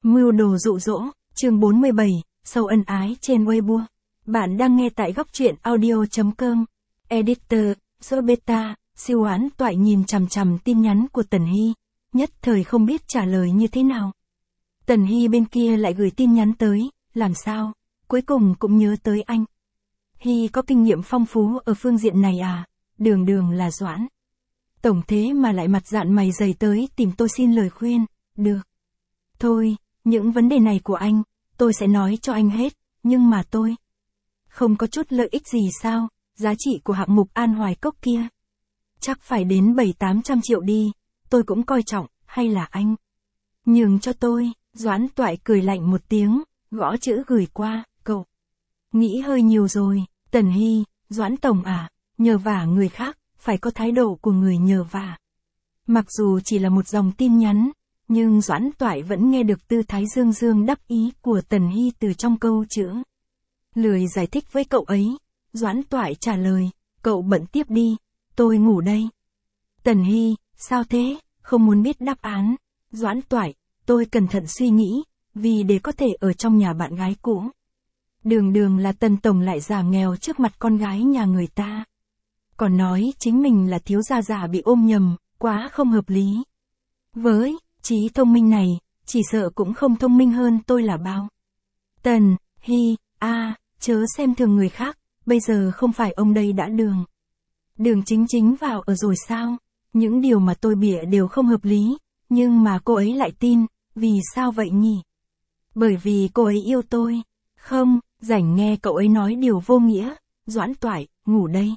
Mưu đồ dụ dỗ, chương 47, sâu ân ái trên Weibo. Bạn đang nghe tại góc truyện audio.com. Editor, Beta, siêu án toại nhìn chằm chằm tin nhắn của Tần Hy, nhất thời không biết trả lời như thế nào. Tần Hy bên kia lại gửi tin nhắn tới, làm sao, cuối cùng cũng nhớ tới anh. Hy có kinh nghiệm phong phú ở phương diện này à, đường là Doãn. Tổng thế mà lại mặt dạn mày dày tới tìm tôi xin lời khuyên, được. Thôi, những vấn đề này của anh, tôi sẽ nói cho anh hết, nhưng mà tôi không có chút lợi ích gì sao, giá trị của hạng mục An Hoài Cốc kia. Chắc phải đến 700-800 triệu đi, tôi cũng coi trọng, hay là anh nhường cho tôi. Doãn Toại cười lạnh một tiếng, gõ chữ gửi qua, cậu nghĩ hơi nhiều rồi. Tần Hy, Doãn Tổng à, nhờ vả người khác, phải có thái độ của người nhờ vả. Mặc dù chỉ là một dòng tin nhắn, nhưng Doãn Toại vẫn nghe được tư thái dương đắc ý của Tần Hy từ trong câu chữ. Lười giải thích với cậu ấy, Doãn Toại trả lời, cậu bận tiếp đi, tôi ngủ đây. Tần Hy, sao thế, không muốn biết đáp án. Doãn Toại, tôi cẩn thận suy nghĩ, vì để có thể ở trong nhà bạn gái cũ. Đường là Tần Tổng lại giả nghèo trước mặt con gái nhà người ta. Còn nói chính mình là thiếu gia giả bị ôm nhầm, quá không hợp lý. Với trí thông minh này, chỉ sợ cũng không thông minh hơn tôi là bao. Tần Hy, chớ xem thường người khác, bây giờ không phải ông đây đã đường chính vào ở rồi sao? Những điều mà tôi bịa đều không hợp lý, nhưng mà cô ấy lại tin, vì sao vậy nhỉ? Bởi vì cô ấy yêu tôi. Không, rảnh nghe cậu ấy nói điều vô nghĩa. Doãn Toại, ngủ đây.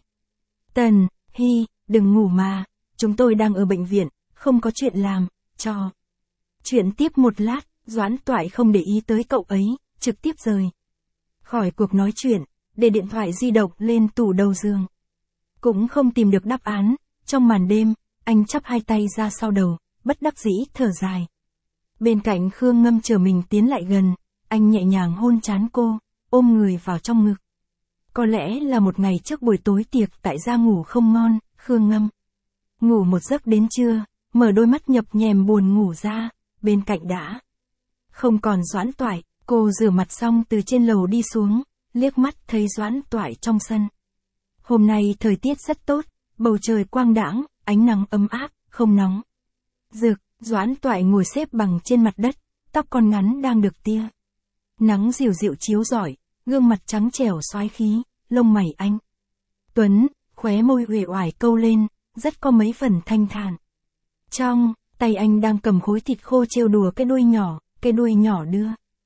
Tần Hy, đừng ngủ mà, chúng tôi đang ở bệnh viện, không có chuyện làm, cho chuyện tiếp một lát. Doãn Toại không để ý tới cậu ấy, trực tiếp rời khỏi cuộc nói chuyện, để điện thoại di động lên tủ đầu giường. Cũng không tìm được đáp án, trong màn đêm, anh chắp hai tay ra sau đầu, bất đắc dĩ thở dài. Bên cạnh Khương Ngâm chờ mình tiến lại gần, anh nhẹ nhàng hôn trán cô, ôm người vào trong ngực. Có lẽ là một ngày trước buổi tối tiệc tại gia ngủ không ngon, Khương Ngâm ngủ một giấc đến trưa, mở đôi mắt nhập nhèm buồn ngủ ra, bên cạnh đã không còn Doãn Toại. Cô rửa mặt xong từ trên lầu đi xuống, liếc mắt thấy Doãn Toại trong sân. Hôm nay thời tiết rất tốt, bầu trời quang đãng, ánh nắng ấm áp, không nóng rực. Doãn Toại ngồi xếp bằng trên mặt đất, tóc con ngắn đang được tia nắng dịu dịu chiếu rọi, gương mặt trắng trẻo xoái khí, lông mày anh tuấn, khóe môi uể oải câu lên, rất có mấy phần thanh thản. Trong tay anh đang cầm khối thịt khô trêu đùa cái đuôi nhỏ đưa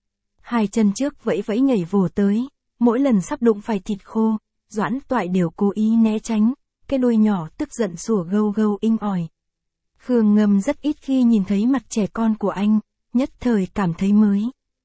hai chân trước vẫy vẫy nhảy vồ tới, mỗi lần sắp đụng phải thịt khô, Doãn Toại đều cố ý né tránh, cái đuôi nhỏ tức giận sủa gâu inh ỏi. Khương Ngâm rất ít khi nhìn thấy mặt trẻ con của anh, nhất thời cảm thấy mới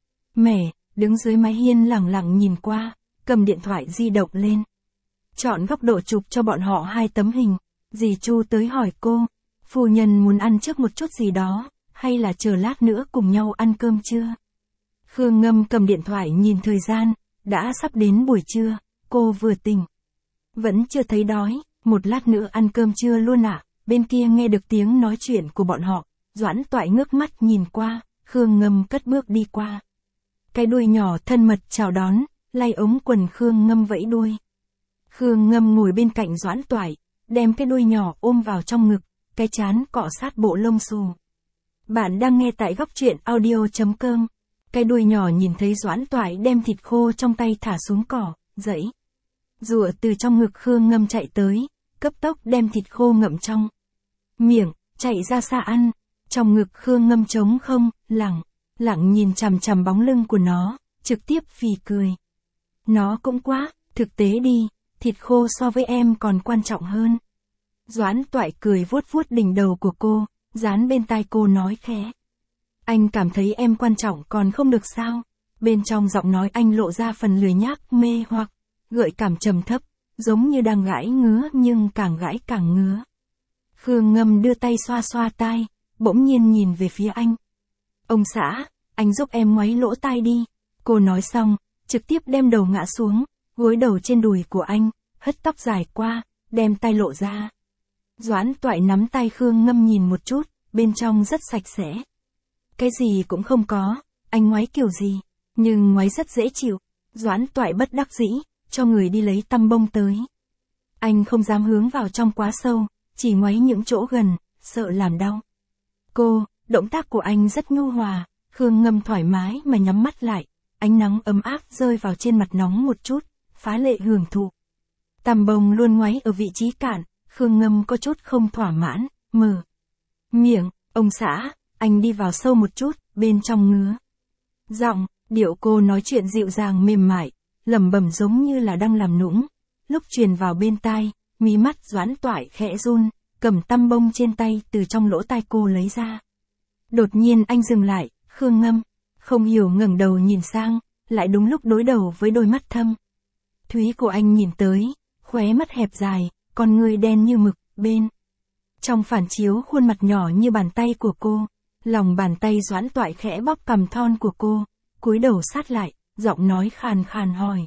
mẻ, đứng dưới mái hiên lẳng lặng nhìn qua, cầm điện thoại di động lên. Chọn góc độ chụp cho bọn họ hai tấm hình, dì Chu tới hỏi cô, phu nhân muốn ăn trước một chút gì đó, hay là chờ lát nữa cùng nhau ăn cơm trưa? Khương Ngâm cầm điện thoại nhìn thời gian, đã sắp đến buổi trưa, cô vừa tỉnh. Vẫn chưa thấy đói, một lát nữa ăn cơm trưa luôn ạ. Bên kia nghe được tiếng nói chuyện của bọn họ, Doãn Toại ngước mắt nhìn qua, Khương Ngâm cất bước đi qua. Cái đuôi nhỏ thân mật chào đón, lay ống quần Khương Ngâm vẫy đuôi. Khương Ngâm ngồi bên cạnh Doãn Toại, đem cái đuôi nhỏ ôm vào trong ngực, cái trán cọ sát bộ lông xù. Bạn đang nghe tại góc truyện audio.com. Cái đuôi nhỏ nhìn thấy Doãn Toại đem thịt khô trong tay thả xuống cỏ, dãy rụa từ trong ngực Khương Ngâm chạy tới, cấp tốc đem thịt khô ngậm trong miệng, chạy ra xa ăn. Trong ngực Khương Ngâm trống không, lặng nhìn chằm bóng lưng của nó, trực tiếp phì cười. Nó cũng quá, thực tế đi, thịt khô so với em còn quan trọng hơn. Doãn Toại cười vuốt đỉnh đầu của cô, dán bên tai cô nói khẽ. Anh cảm thấy em quan trọng còn không được sao? Bên trong giọng nói anh lộ ra phần lười nhác mê hoặc, gợi cảm trầm thấp, giống như đang gãi ngứa nhưng càng gãi càng ngứa. Khương Ngâm đưa tay xoa tai, bỗng nhiên nhìn về phía anh. Ông xã, anh giúp em ngoáy lỗ tai đi. Cô nói xong, trực tiếp đem đầu ngã xuống, gối đầu trên đùi của anh, hất tóc dài qua, đem tay lộ ra. Doãn Toại nắm tay Khương Ngâm nhìn một chút, bên trong rất sạch sẽ. Cái gì cũng không có, anh ngoáy kiểu gì? Nhưng ngoáy rất dễ chịu. Doãn Toại bất đắc dĩ, cho người đi lấy tăm bông tới. Anh không dám hướng vào trong quá sâu, chỉ ngoáy những chỗ gần, sợ làm đau. Cô, động tác của anh rất nhu hòa, Khương Ngâm thoải mái mà nhắm mắt lại, ánh nắng ấm áp rơi vào trên mặt nóng một chút, phá lệ hưởng thụ. Tăm bông luôn ngoáy ở vị trí cạn, Khương Ngâm có chút không thỏa mãn, mở miệng, ông xã, anh đi vào sâu một chút, bên trong ngứa. Giọng, điệu cô nói chuyện dịu dàng mềm mại, lẩm bẩm giống như là đang làm nũng. Lúc truyền vào bên tai, mí mắt Doãn Toại khẽ run, cầm tăm bông trên tay từ trong lỗ tai cô lấy ra. Đột nhiên anh dừng lại, Khương Ngâm, không hiểu ngẩng đầu nhìn sang, lại đúng lúc đối đầu với đôi mắt thâm thúy của anh nhìn tới, khóe mắt hẹp dài, con ngươi đen như mực, bên trong phản chiếu khuôn mặt nhỏ như bàn tay của cô, lòng bàn tay Doãn Toại khẽ bóp cằm thon của cô, cúi đầu sát lại, giọng nói khàn khàn hỏi.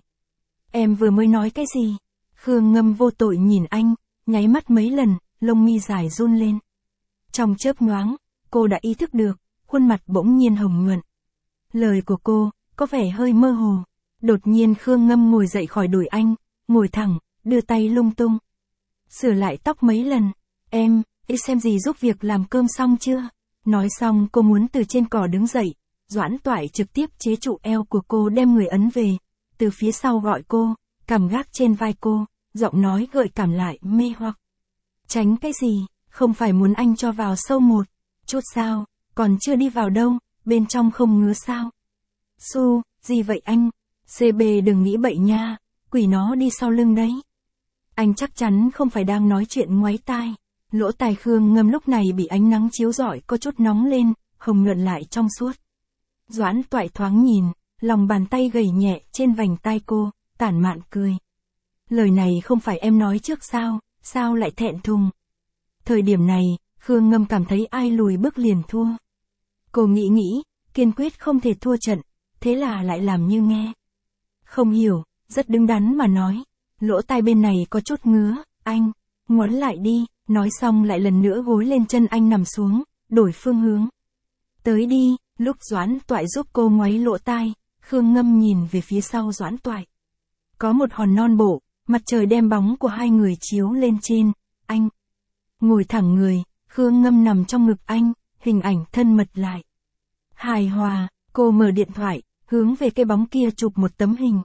Em vừa mới nói cái gì? Khương Ngâm vô tội nhìn anh, nháy mắt mấy lần, lông mi dài run lên. Trong chớp nhoáng, cô đã ý thức được, khuôn mặt bỗng nhiên hồng nhuận. Lời của cô, có vẻ hơi mơ hồ. Đột nhiên Khương Ngâm ngồi dậy khỏi đùi anh, ngồi thẳng, đưa tay lung tung. Sửa lại tóc mấy lần. Em xem gì giúp việc làm cơm xong chưa? Nói xong cô muốn từ trên cỏ đứng dậy. Doãn Toại trực tiếp chế trụ eo của cô đem người ấn về. Từ phía sau gọi cô, cằm gác trên vai cô, giọng nói gợi cảm lại mê hoặc. Tránh cái gì, không phải muốn anh cho vào sâu một chút sao, còn chưa đi vào đâu, bên trong không ngứa sao? Su, gì vậy anh? CB đừng nghĩ bậy nha, quỷ nó đi sau lưng đấy. Anh chắc chắn không phải đang nói chuyện ngoáy tai. Lỗ tai Khương Ngâm lúc này bị ánh nắng chiếu rọi có chút nóng lên, hồng nhuận lại trong suốt. Doãn Toại thoáng nhìn, lòng bàn tay gầy nhẹ trên vành tai cô, tản mạn cười. Lời này không phải em nói trước sao lại thẹn thùng? Thời điểm này, Khương Ngâm cảm thấy ai lùi bước liền thua. Cô nghĩ, kiên quyết không thể thua trận, thế là lại làm như nghe. Không hiểu, rất đứng đắn mà nói. Lỗ tai bên này có chút ngứa, anh, ngoắn lại đi, nói xong lại lần nữa gối lên chân anh nằm xuống, đổi phương hướng. Tới đi, lúc Doãn Toại giúp cô ngoáy lỗ tai, Khương Ngâm nhìn về phía sau Doãn Toại. Có một hòn non bộ, mặt trời đem bóng của hai người chiếu lên trên, anh ngồi thẳng người, Khương Ngâm nằm trong ngực anh, hình ảnh thân mật lại. Hài hòa, cô mở điện thoại, hướng về cái bóng kia chụp một tấm hình.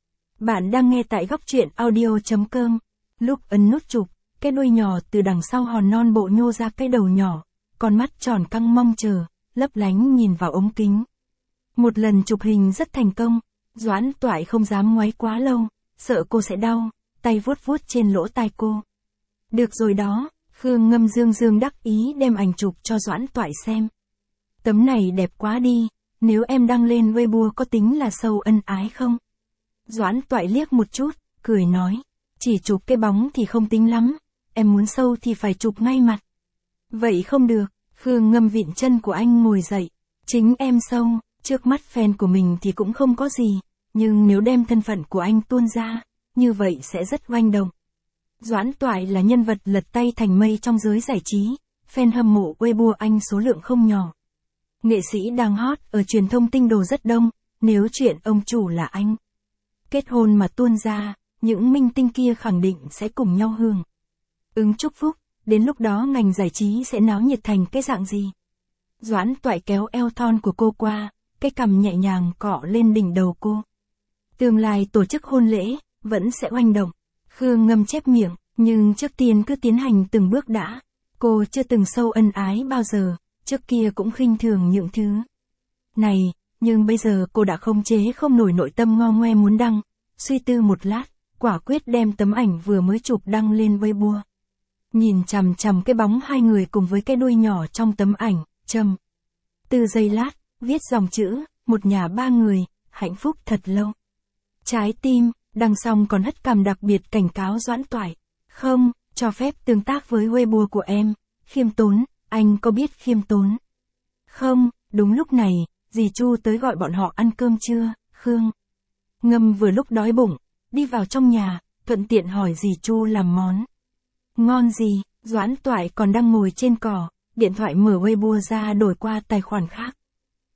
Bạn đang nghe tại góc truyện audio.com. Lúc ấn nút chụp, cái đuôi nhỏ từ đằng sau hòn non bộ nhô ra cái đầu nhỏ, con mắt tròn căng mong chờ, lấp lánh nhìn vào ống kính. Một lần chụp hình rất thành công, Doãn Toại không dám ngoáy quá lâu, sợ cô sẽ đau, tay vuốt vuốt trên lỗ tai cô. Được rồi đó, Khương Ngâm dương đắc ý đem ảnh chụp cho Doãn Toại xem. Tấm này đẹp quá đi, nếu em đăng lên Weibo có tính là sâu ân ái không? Doãn Toại liếc một chút, cười nói, chỉ chụp cái bóng thì không tính lắm, em muốn sâu thì phải chụp ngay mặt. Vậy không được, Khương Ngâm vịn chân của anh ngồi dậy, chính em sâu, trước mắt fan của mình thì cũng không có gì, nhưng nếu đem thân phận của anh tuôn ra, như vậy sẽ rất oanh động. Doãn Toại là nhân vật lật tay thành mây trong giới giải trí, fan hâm mộ Weibo anh số lượng không nhỏ. Nghệ sĩ đang hot ở truyền thông tinh đồ rất đông, nếu chuyện ông chủ là anh kết hôn mà tuôn ra, những minh tinh kia khẳng định sẽ cùng nhau hưởng ứng chúc phúc, đến lúc đó ngành giải trí sẽ náo nhiệt thành cái dạng gì. Doãn Toại kéo eo thon của cô qua, cái cằm nhẹ nhàng cọ lên đỉnh đầu cô. Tương lai tổ chức hôn lễ, vẫn sẽ oanh động. Khương Ngâm chép miệng, nhưng trước tiên cứ tiến hành từng bước đã. Cô chưa từng sâu ân ái bao giờ, trước kia cũng khinh thường những thứ này, nhưng bây giờ cô đã không chế không nổi nội tâm ngo ngoe muốn đăng. Suy tư một lát, quả quyết đem tấm ảnh vừa mới chụp đăng lên Weibo. Nhìn chằm chằm cái bóng hai người cùng với cái đuôi nhỏ trong tấm ảnh, trầm tư giây lát, viết dòng chữ, một nhà ba người, hạnh phúc thật lâu. Trái tim, đăng xong còn hất cằm đặc biệt cảnh cáo Doãn Toại. Không, cho phép tương tác với Weibo của em, khiêm tốn, anh có biết khiêm tốn? Không, đúng lúc này, dì Chu tới gọi bọn họ ăn cơm trưa, Khương Ngâm vừa lúc đói bụng, đi vào trong nhà, thuận tiện hỏi dì Chu làm món ngon gì. Doãn Toại còn đang ngồi trên cỏ, điện thoại mở Weibo ra đổi qua tài khoản khác.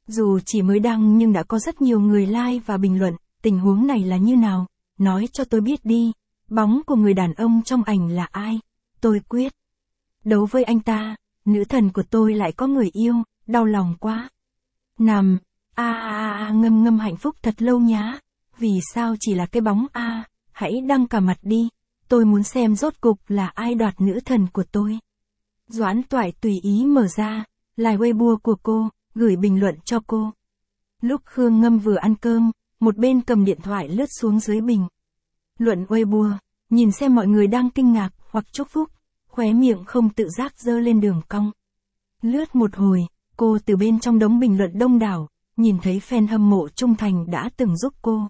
Dù chỉ mới đăng nhưng đã có rất nhiều người like và bình luận, tình huống này là như nào? Nói cho tôi biết đi, bóng của người đàn ông trong ảnh là ai? Tôi quyết đấu với anh ta, nữ thần của tôi lại có người yêu, đau lòng quá. Nằm, ngâm ngâm hạnh phúc thật lâu nhá, vì sao chỉ là cái bóng hãy đăng cả mặt đi, tôi muốn xem rốt cục là ai đoạt nữ thần của tôi. Doãn Toại tùy ý mở ra, like Weibo của cô, gửi bình luận cho cô. Lúc Khương Ngâm vừa ăn cơm, một bên cầm điện thoại lướt xuống dưới bình luận Weibo, nhìn xem mọi người đang kinh ngạc hoặc chúc phúc, khóe miệng không tự giác giơ lên đường cong. Lướt một hồi, cô từ bên trong đống bình luận đông đảo, nhìn thấy fan hâm mộ trung thành đã từng giúp cô.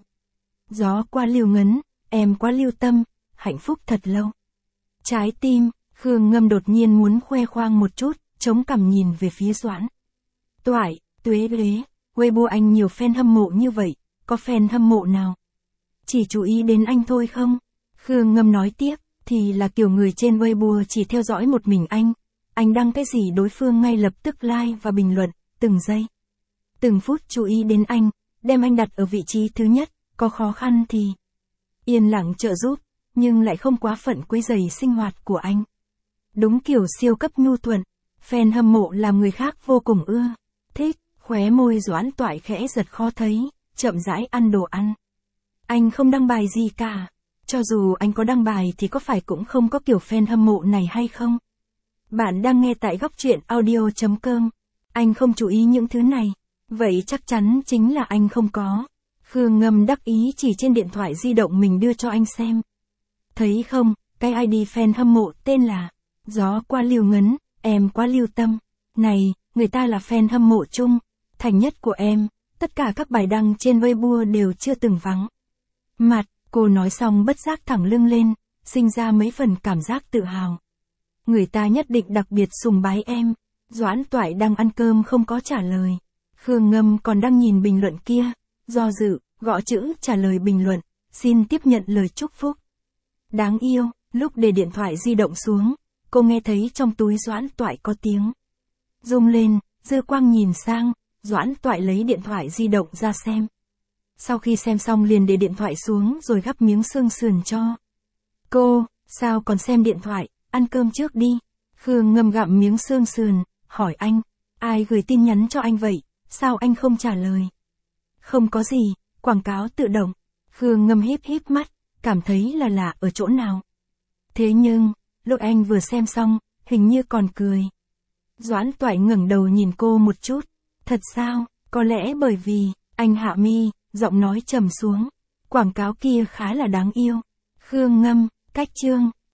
Gió qua Lưu Ngấn, em quá lưu tâm, hạnh phúc thật lâu. Trái tim, Khương Ngâm đột nhiên muốn khoe khoang một chút, chống cằm nhìn về phía Doãn Toại, tuế ghế, Weibo anh nhiều fan hâm mộ như vậy, có fan hâm mộ nào chỉ chú ý đến anh thôi không? Khương Ngâm nói tiếp, thì là kiểu người trên Weibo chỉ theo dõi một mình anh đăng cái gì đối phương ngay lập tức like và bình luận, từng giây, từng phút chú ý đến anh, đem anh đặt ở vị trí thứ nhất, có khó khăn thì yên lặng trợ giúp, nhưng lại không quá phận quấy rầy sinh hoạt của anh. Đúng kiểu siêu cấp nhu thuận, fan hâm mộ làm người khác vô cùng ưa thích, khóe môi Doãn Toại khẽ giật khó thấy, chậm rãi ăn đồ ăn. Anh không đăng bài gì cả, cho dù anh có đăng bài thì có phải cũng không có kiểu fan hâm mộ này hay không? Bạn đang nghe tại góc truyện audio.com. Anh không chú ý những thứ này, vậy chắc chắn chính là anh không có. Khương Ngâm đắc ý chỉ trên điện thoại di động mình đưa cho anh xem. Thấy không, cái ID fan hâm mộ tên là Gió qua Lưu Ngấn, em quá lưu tâm. Này, người ta là fan hâm mộ chung thành nhất của em, tất cả các bài đăng trên Weibo đều chưa từng vắng mặt. Cô nói xong bất giác thẳng lưng lên, sinh ra mấy phần cảm giác tự hào. Người ta nhất định đặc biệt sùng bái em. Doãn Toại đang ăn cơm không có trả lời. Khương Ngâm còn đang nhìn bình luận kia, do dự, gõ chữ trả lời bình luận, xin tiếp nhận lời chúc phúc. Đáng yêu, lúc để điện thoại di động xuống, cô nghe thấy trong túi Doãn Toại có tiếng rung lên, dư quang nhìn sang, Doãn Toại lấy điện thoại di động ra xem. Sau khi xem xong liền để điện thoại xuống rồi gắp miếng xương sườn cho cô. Sao còn xem điện thoại, ăn cơm trước đi. Khương Ngâm gặm miếng xương sườn, hỏi anh, ai gửi tin nhắn cho anh vậy, sao anh không trả lời? Không có gì, quảng cáo tự động. Khương Ngâm híp híp mắt, cảm thấy là lạ ở chỗ nào. Thế nhưng, lúc anh vừa xem xong, hình như còn cười. Doãn Toại ngẩng đầu nhìn cô một chút. Thật sao, có lẽ bởi vì, anh hạ mi, giọng nói trầm xuống. Quảng cáo kia khá là đáng yêu. Khương Ngâm, cách chương.